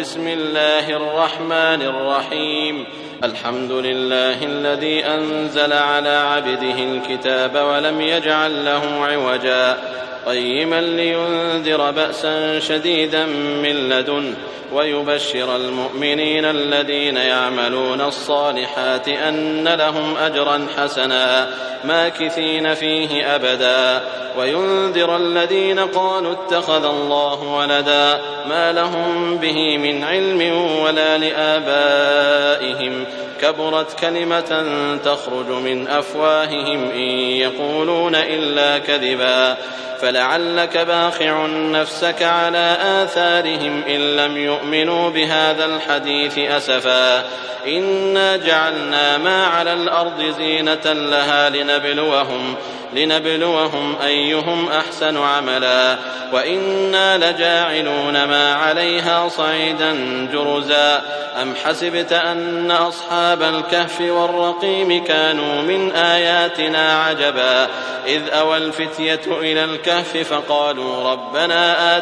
بسم الله الرحمن الرحيم. الحمد لله الذي أنزل على عبده الكتاب ولم يجعل له عوجا قيما لينذر بأسا شديدا من لدنه ويبشر المؤمنين الذين يعملون الصالحات أن لهم أجرا حسنا ماكثين فيه أبدا وينذر الذين قالوا اتخذ الله ولدا ما لهم به من علم ولا لآبائهم كبرت كلمة تخرج من أفواههم إن يقولون إلا كذبا فلعلك باخع نفسك على آثارهم إن لم يؤمنوا بهذا الحديث أسفا إنا جعلنا ما على الأرض زينة لها لنبلوهم أيهم أحسن عملا وإنا لجاعلون ما عليها صعيدا جرزا أم حسبت أن أصحاب الكهف والرقيم كانوا من آياتنا عجبا إذ أوى الفتية إلى الكهف فقالوا ربنا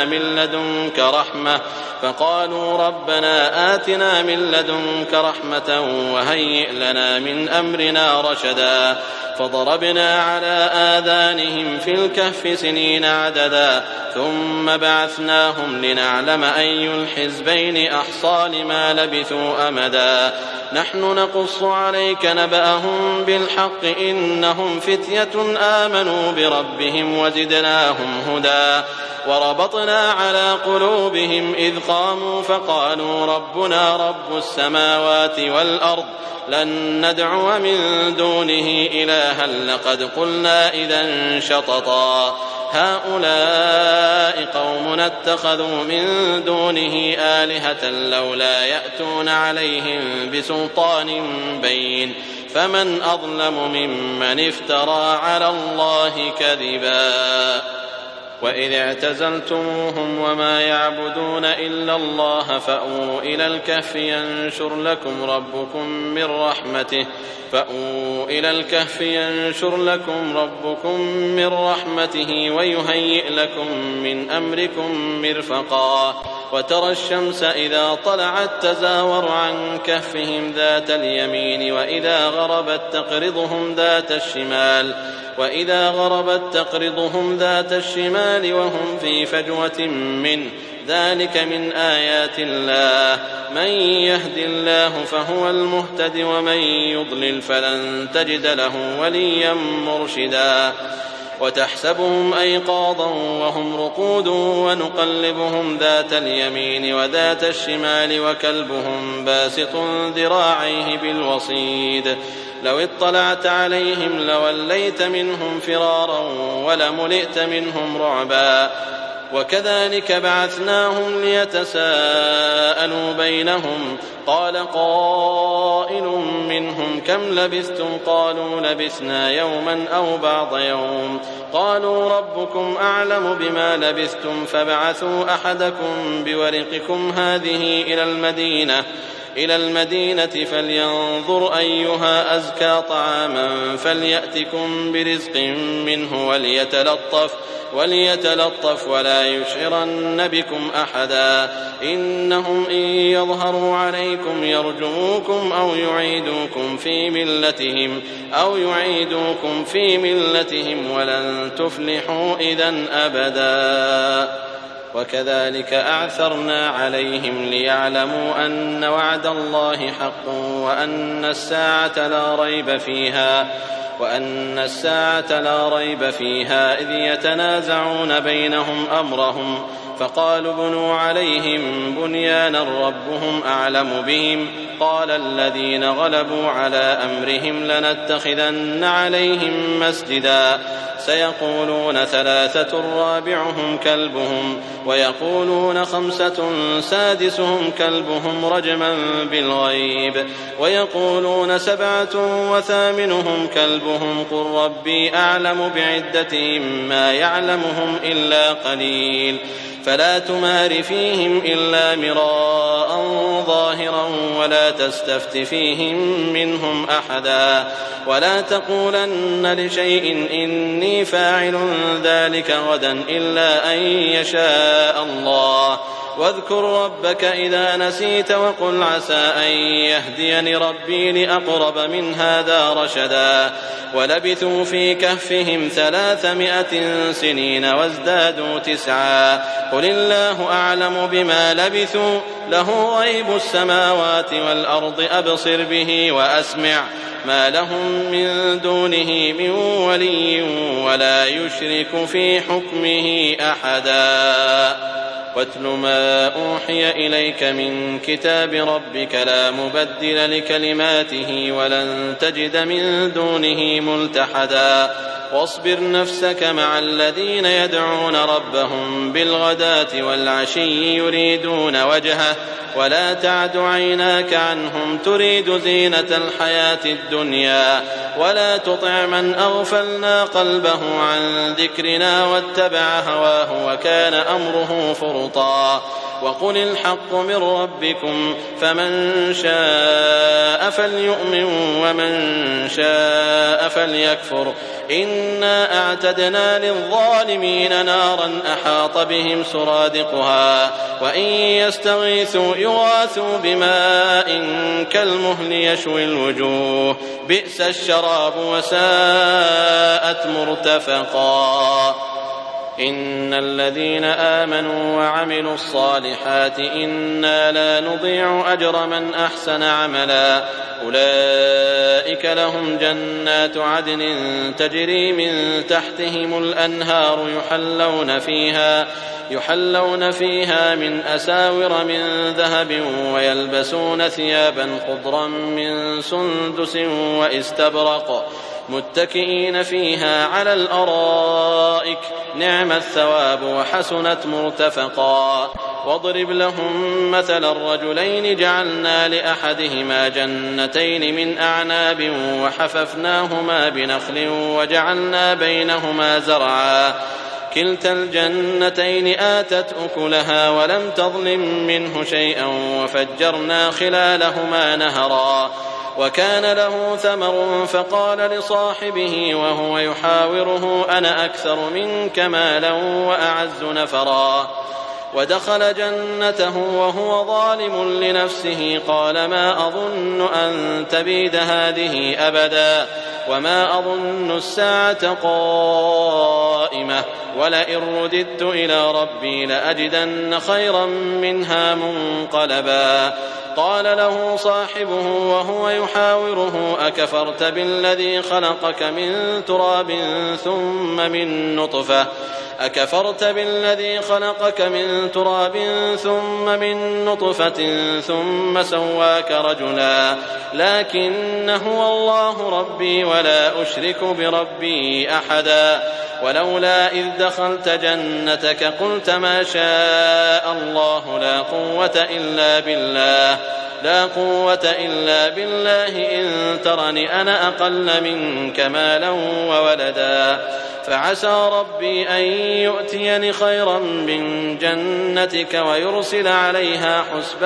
آتنا من لدنك رحمة وهيئ لنا من أمرنا رشدا فضربنا على آذانهم في الكهف سنين عددا ثم بعثناهم لنعلم أي الحزبين أحصى لما لبثوا أمدا نحن نقص عليك نبأهم بالحق إنهم فتية آمنوا بربهم وزدناهم هدى وربطنا على قلوبهم إذ قاموا فقالوا ربنا رب السماوات والأرض لن ندعو من دونه إلها لقد قلنا إذا شططا هؤلاء قومنا اتخذوا من دونه آلهة لولا يأتون عليهم بسلطان بين فمن أظلم ممن افترى على الله كذبا وإذ اعتزلتموهم وما يعبدون إلا الله فأووا إلى الكهف ينشر لكم ربكم من رحمته ويهيئ لكم من أمركم مرفقا وترى الشمس إذا طلعت تزاور عن كهفهم ذات اليمين وإذا غربت تقرضهم ذات الشمال وهم في فجوة منه ذلك من آيات الله من يهد الله فهو المهتد ومن يضلل فلن تجد له وليا مرشدا وتحسبهم أيقاظا وهم رقود ونقلبهم ذات اليمين وذات الشمال وكلبهم باسط ذراعيه بالوصيد لو اطلعت عليهم لوليت منهم فرارا ولملئت منهم رعبا وكذلك بعثناهم ليتساءلوا بينهم قال قائل منهم كم لبثتم قالوا لبثنا يوما أو بعض يوم قالوا ربكم أعلم بما لبثتم فابعثوا أحدكم بورقكم هذه إلى المدينة فلينظر أيها أزكى طعاما فليأتكم برزق منه وليتلطف ولا يشعرن بكم أحدا إنهم إن يظهروا عليكم يرجموكم أو يعيدوكم في ملتهم ولن تفلحوا إذن أبدا وكذلك أعثرنا عليهم ليعلموا أن وعد الله حق وأن الساعة لا ريب فيها إذ يتنازعون بينهم أمرهم فقالوا ابنوا عليهم بنيانا ربهم أعلم بهم قال الذين غلبوا على أمرهم لنتخذن عليهم مسجدا سيقولون 3 رابعهم كلبهم ويقولون 5 سادسهم كلبهم رجما بالغيب ويقولون 7 وثامنهم كلبهم قل ربي أعلم بعدتهم ما يعلمهم إلا قليل فلا تمار فيهم إلا مراء ظاهرا ولا تستفت فيهم منهم أحدا ولا تقولن لشيء إني فاعل ذلك غدا إلا أن يشاء الله واذكر ربك إذا نسيت وقل عسى أن يهديني ربي لأقرب من هذا رشدا ولبثوا في كهفهم 300 سنين وازدادوا 9 قل الله أعلم بما لبثوا له غيب السماوات والأرض أبصر به وأسمع ما لهم من دونه من ولي ولا يشرك في حكمه أحدا واتل ما أوحي إليك من كتاب ربك لا مبدل لكلماته ولن تجد من دونه ملتحدا واصبر نفسك مع الذين يدعون ربهم بالغداة والعشي يريدون وجهه ولا تعد عيناك عنهم تريد زينة الحياة الدنيا ولا تطع من أغفلنا قلبه عن ذكرنا واتبع هواه وكان أمره فرطا وقل الحق من ربكم فمن شاء فليؤمن ومن شاء فليكفر إنا أعتدنا للظالمين نارا أحاط بهم سرادقها وإن يستغيثوا يغاثوا بماء كالمهل يشوي الوجوه بئس الشراب وساءت مرتفقا إن الذين آمنوا وعملوا الصالحات إنا لا نضيع أجر من أحسن عملا أولئك لهم جنات عدن تجري من تحتهم الأنهار يحلون فيها من أساور من ذهب ويلبسون ثيابا خضرا من سندس وإستبرق متكئين فيها على الأرائك نعم الثواب وحسنت مرتفقا واضرب لهم مثل الرجلين جعلنا لأحدهما جنتين من أعناب وحففناهما بنخل وجعلنا بينهما زرعا كلتا الجنتين آتت أكلها ولم تظلم منه شيئا وفجرنا خلالهما نهرا وكان له ثمر فقال لصاحبه وهو يحاوره أنا أكثر منك مالا وأعز نفرا ودخل جنته وهو ظالم لنفسه قال ما أظن أن تبيد هذه أبدا وما أظن الساعة قائمة ولئن رددت إلى ربي لأجدن خيرا منها منقلبا قال له صاحبه وهو يحاوره أكفرت بالذي خلقك من تراب ثم من نطفة ثم سواك رجلا لكن هو الله ربي ولا أشرك بربي أحدا ولولا إذ دخلت جنتك قلت ما شاء الله لا قوة إلا بالله إن ترني أنا أقل منك مالا وولدا فعسى ربي أن يؤتيني خيرا من جنتك ويرسل عليها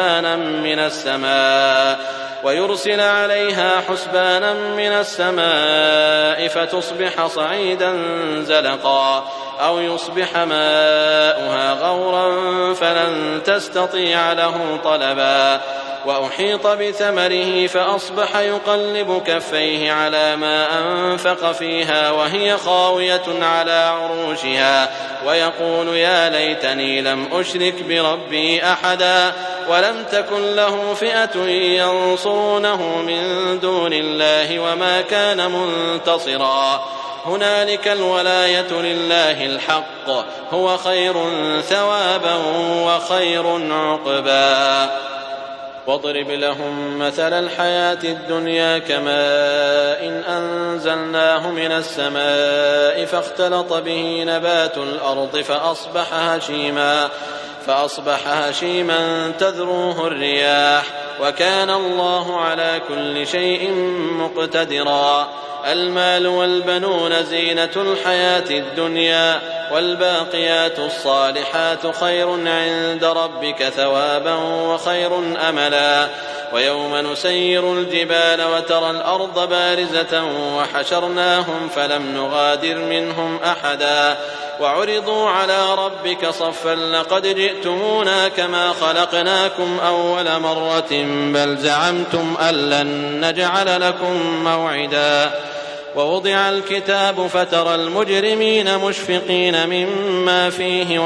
حسبانا من السماء فتصبح صعيدا زلقا أو يصبح ماؤها غورا فلن تستطيع له طلبا وأحيط بثمره فأصبح يقلب كفيه على ما أنفق فيها وهي خاوية على عروشها ويقول يا ليتني لم أشرك بربي أحدا ولم تكن له فئة ينصرونه من دون الله وما كان منتصرا هنالك الولاية لله الحق هو خير ثوابا وخير عقبا واضرب لهم مثل الحياة الدنيا كماء إن أنزلناه من السماء فاختلط به نبات الأرض فأصبح هشيما تذروه الرياح وكان الله على كل شيء مقتدرا المال والبنون زينة الحياة الدنيا والباقيات الصالحات خير عند ربك ثوابا وخير أملا ويوم نسير الجبال وترى الأرض بارزة وحشرناهم فلم نغادر منهم أحدا وعرضوا على ربك صفا لقد جئتمونا كما خلقناكم أول مرة بل زعمتم أن لن نجعل لكم موعدا ووضع الكتاب فترى المجرمين مشفقين مما فيه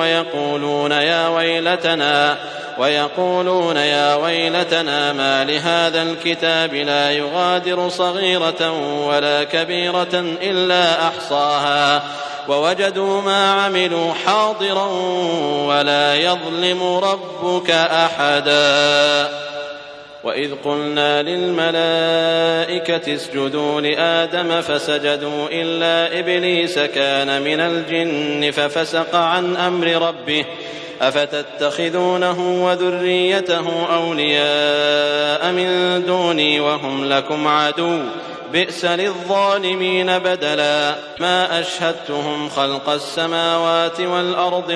ويقولون يا ويلتنا ما لهذا الكتاب لا يغادر صغيرة ولا كبيرة إلا أحصاها ووجدوا ما عملوا حاضرا ولا يظلم ربك أحدا وإذ قلنا للملائكة اسجدوا لآدم فسجدوا إلا إبليس كان من الجن ففسق عن أمر ربه أفتتخذونه وذريته أولياء من دوني وهم لكم عدو بئس للظالمين بدلا ما أشهدتهم خلق السماوات والأرض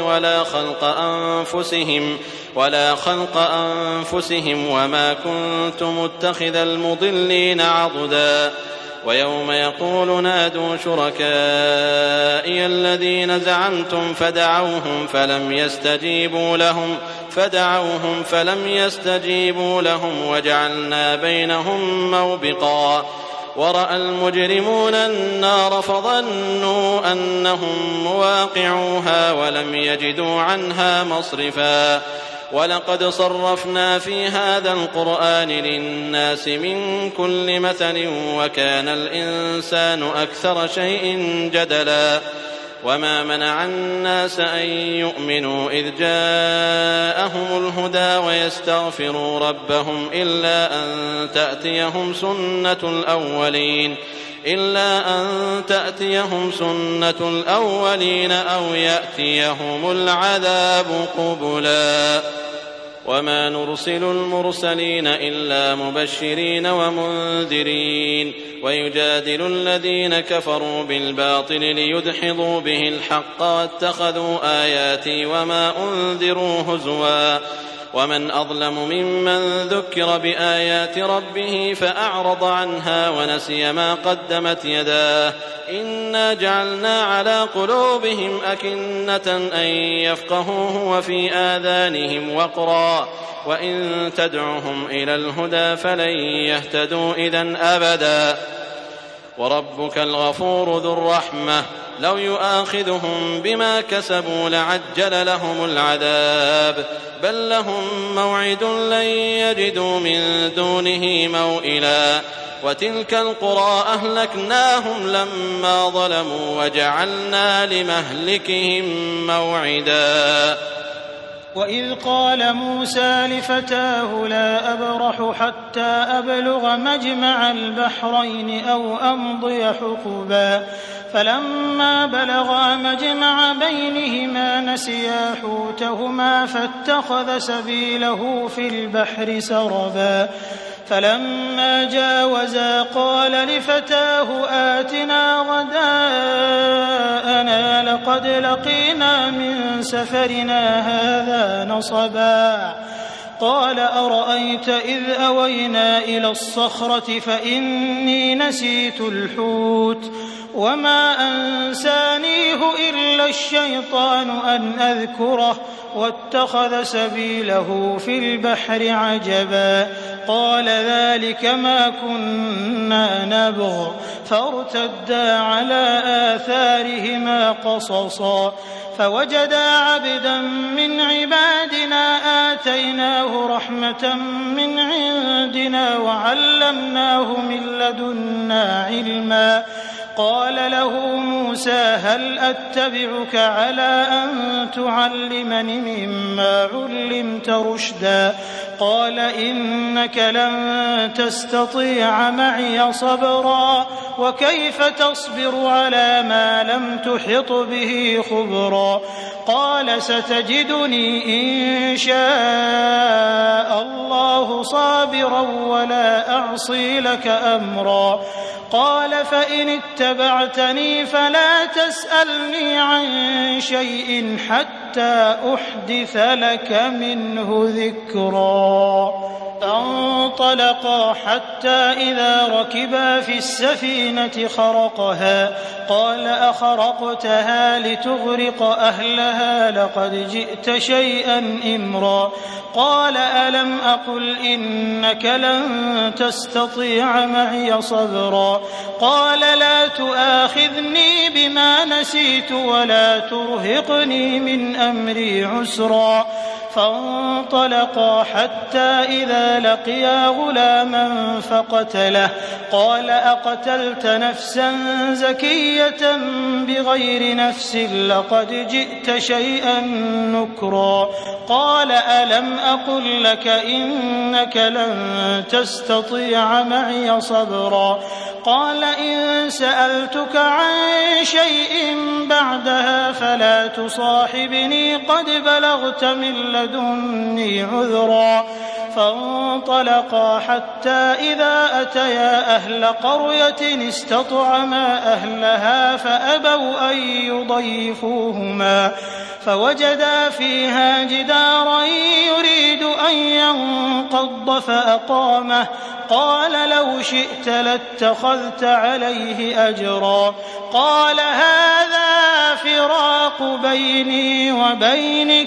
ولا خلق أنفسهم وما كنت متخذ المضلين عضدا ويوم يقول نادوا شركائي الذين زعمتم فدعوهم فلم يستجيبوا لهم وجعلنا بينهم موبقا ورأى المجرمون النار فظنوا أنهم مواقعوها ولم يجدوا عنها مصرفا ولقد صرفنا في هذا القرآن للناس من كل مثل وكان الإنسان أكثر شيء جدلا وما منع الناس أن يؤمنوا إذ جاءهم الهدى ويستغفروا ربهم إلا أن تأتيهم سنة الأولين أو يأتيهم العذاب قبلا وما نرسل المرسلين إلا مبشرين ومنذرين ويجادل الذين كفروا بالباطل ليدحضوا به الحق واتخذوا آياتي وما أنذروا هزوا ومن أظلم ممن ذكر بآيات ربه فأعرض عنها ونسي ما قدمت يداه إنا جعلنا على قلوبهم أكنة أن يفقهوه وفي آذانهم وقرا وإن تدعهم إلى الهدى فلن يهتدوا إذن أبدا وربك الغفور ذو الرحمة لو يؤاخذهم بما كسبوا لعجل لهم العذاب بل لهم موعد لن يجدوا من دونه موئلا وتلك القرى أهلكناهم لما ظلموا وجعلنا لمهلكهم موعدا وإذ قال موسى لفتاه لا أبرح حتى أبلغ مجمع البحرين أو أمضي حقبا فلما بلغا مجمع بينهما نسيا حوتهما فاتخذ سبيله في البحر سربا فلما جاوزا قال لفتاه آتنا غداءنا لقد لقينا من سفرنا هذا نصبا قال أرأيت إذ أوينا إلى الصخرة فإني نسيت الحوت وما أنسانيه إلا الشيطان أن أذكره واتخذ سبيله في البحر عجبا قال ذلك ما كنا نبغ فارتدا على آثارهما قصصا فوجدا عبدا من عبادنا آتيناه رحمة من عندنا وعلمناه من لدنا علما قال له موسى هل أتبعك على أن تعلمني مما علمت رشدا قال إنك لن تستطيع معي صبرا وكيف تصبر على ما لم تحط به خبرا قال ستجدني إن شاء الله صابرا ولا أعصي لك أمرا قال فإن اتبعتني فلا تسألني عن شيء حتى أحدث لك منه ذكرا فانطلقا حتى إذا ركبا في السفينة خرقها قال أخرقتها لتغرق أهلها لقد جئت شيئا إمرا قال ألم أقل إنك لن تستطيع معي صبرا قال لا تؤاخذني بما نسيت ولا ترهقني من أمري عسرا فانطلقا حتى إذا لقيا غلاما فقتله قال أقتلت نفسا زكية بغير نفس لقد جئت شيئا نكرا قال ألم أقل لك إنك لن تستطيع معي صبرا قال إن سألتك عن شيء بعدها فلا تصاحبني قد بلغت من لدني عذرا فانطلقا حتى إذا أتيا أهل قرية استطعما أهلها فأبوا أن يضيفوهما فوجدا فيها جدارا يريد أن ينقض فأقامه قال لو شئت لاتخذت عليه أجرا قال هذا فراق بيني وبينك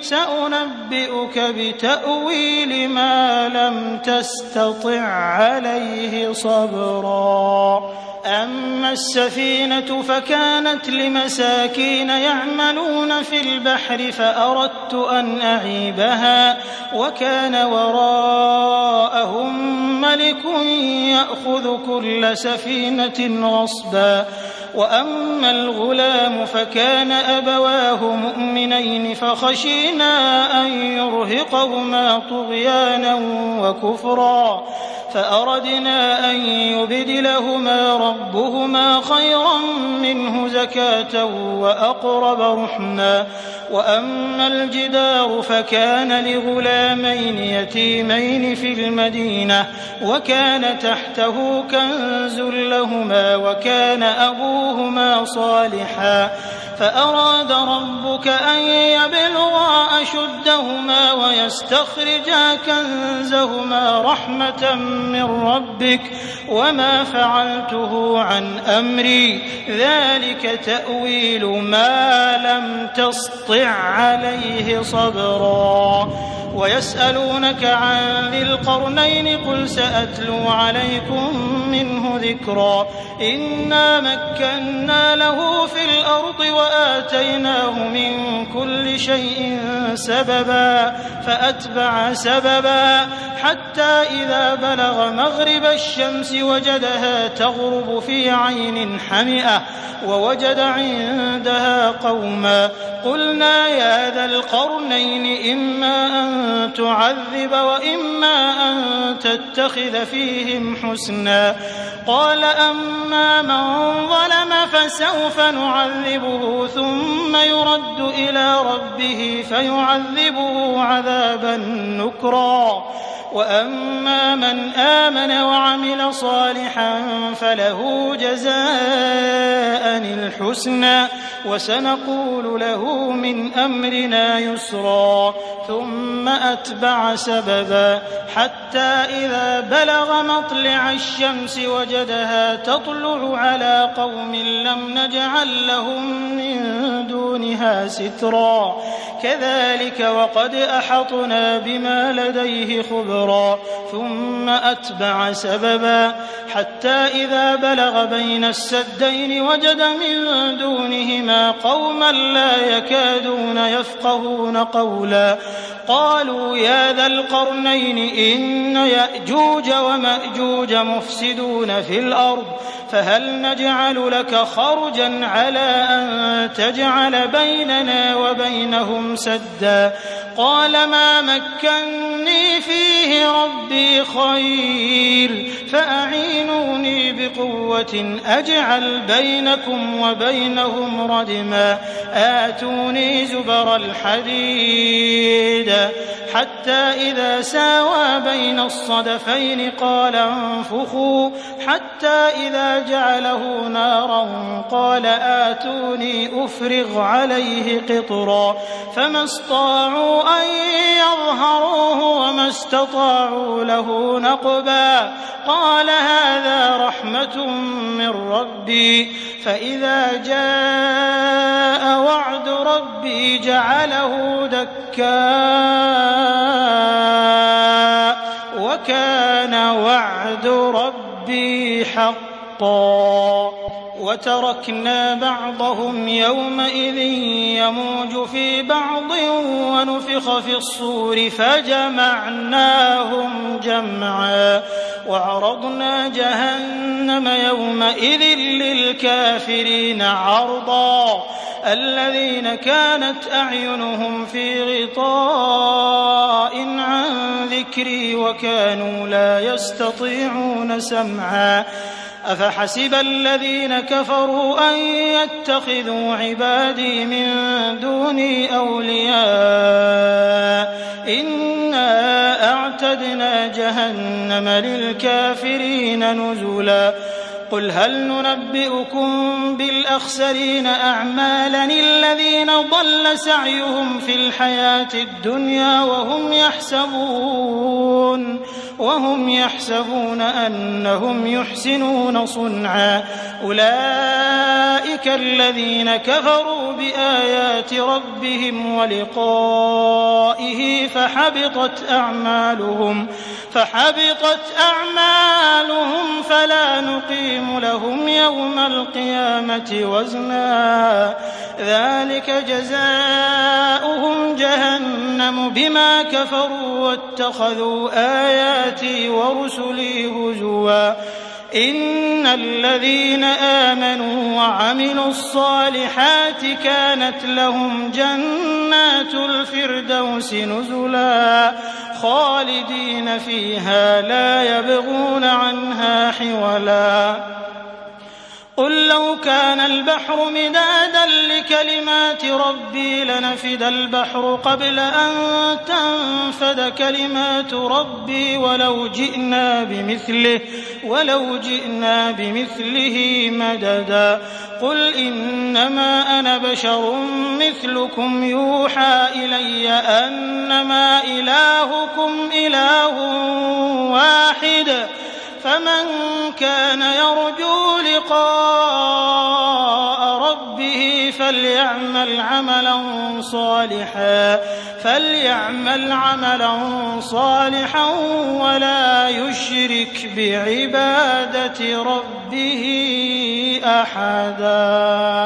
سأنبئك بتأويل ما لم تستطع عليه صبرا أما السفينة فكانت لمساكين يعملون في البحر فأردت أن أعيبها وكان وراءهم ملك يأخذ كل سفينة غصبا وأما الغلام فكان أبواه مؤمنين فخشينا أن يرهقهما طغيانا وكفرا فأردنا أن يبدلهما ربهما خيرا منه زكاة وأقرب رحما وأما الجدار فكان لغلامين يتيمين في المدينة وكان تحته كنز لهما وكان أبوهما صالحا فأراد ربك أن يبلغا أشدهما ويستخرجا كنزهما رحمة من ربك وما فعلته عن أمري ذلك تأويل ما لم تسطع عليه صبرا ويسألونك عن ذي القرنين قل سأتلو عليكم منه ذكرا إنا مكنا له في الأرض وآتيناه من كل شيء سببا فأتبع سببا حتى إذا بلغ مغرب الشمس وجدها تغرب في عين حمئة ووجد عندها قوما قلنا يا ذا القرنين إما أن تعذب وإما أن تتخذ فيهم حسنا قال أما من ظلم فسوف نعذبه ثم يرد إلى ربه فيعذبه عذابا نكرا وأما من آمن وعمل صالحا فله جزاء الحسنى وسنقول له من أمرنا يسرا ثم أتبع سببا حتى إذا بلغ مطلع الشمس وجدها تطلع على قوم لم نجعل لهم من دونها سترا كذلك وقد أحطنا بما لديه خبرا ثم أتبع سببا حتى إذا بلغ بين السدين وجد من دونهما قوما لا يكادون يفقهون قولا قالوا يا ذا القرنين إن يأجوج ومأجوج مفسدون في الأرض فهل نجعل لك خرجا على أن تجعل بيننا وبينهم سدا قال ما مكني فيه ربي خير فأعينوني بقوة أجعل بينكم وبينهم ردما آتوني زبر الحديد حتى إذا ساوى بين الصدفين قال انفخوا حتى إذا جعله نارا قال آتوني أفرغ عليه قطرا فما استطاعوا أن يظهروه وما استطاعوا له نقبا قال هذا رحمة من ربي فإذا جاء وعد ربي جعله دكاء وكان وعد ربي حقا وتركنا بعضهم يومئذ يموج في بعض ونفخ في الصور فجمعناهم جمعا وعرضنا جهنم يومئذ للكافرين عرضا الذين كانت أعينهم في غطاء عن ذكري وكانوا لا يستطيعون سمعا أفحسب الذين كفروا أن يتخذوا عبادي من دوني أولياء إنا أعتدنا جهنم للكافرين نزلا قل هل ننبئكم بالأخسرين أعمالا الذين ضل سعيهم في الحياة الدنيا وهم يحسبون أنهم يحسنون صنعا أولئك الذين كفروا بآيات ربهم ولقائه فحبطت أعمالهم فلا نقيم لهم يوم القيامة وزنا ذلك جزاؤهم جهنم بما كفروا واتخذوا آياتي ورسلي هزوا إن الذين آمنوا وعملوا الصالحات كانت لهم جنات الفردوس نزلا خالدين فيها لا يبغون عنها حولا قل لو كان البحر مدادا لكلمات ربي لنفد البحر قبل أن تنفد كلمات ربي ولو جئنا بمثله مددا قل إنما أنا بشر مثلكم يوحى إلي أنما إلهكم إله واحد فمن كان يرجو لقاء ربه فليعمل عملا صالحا ولا يشرك بعبادة ربه أحدا.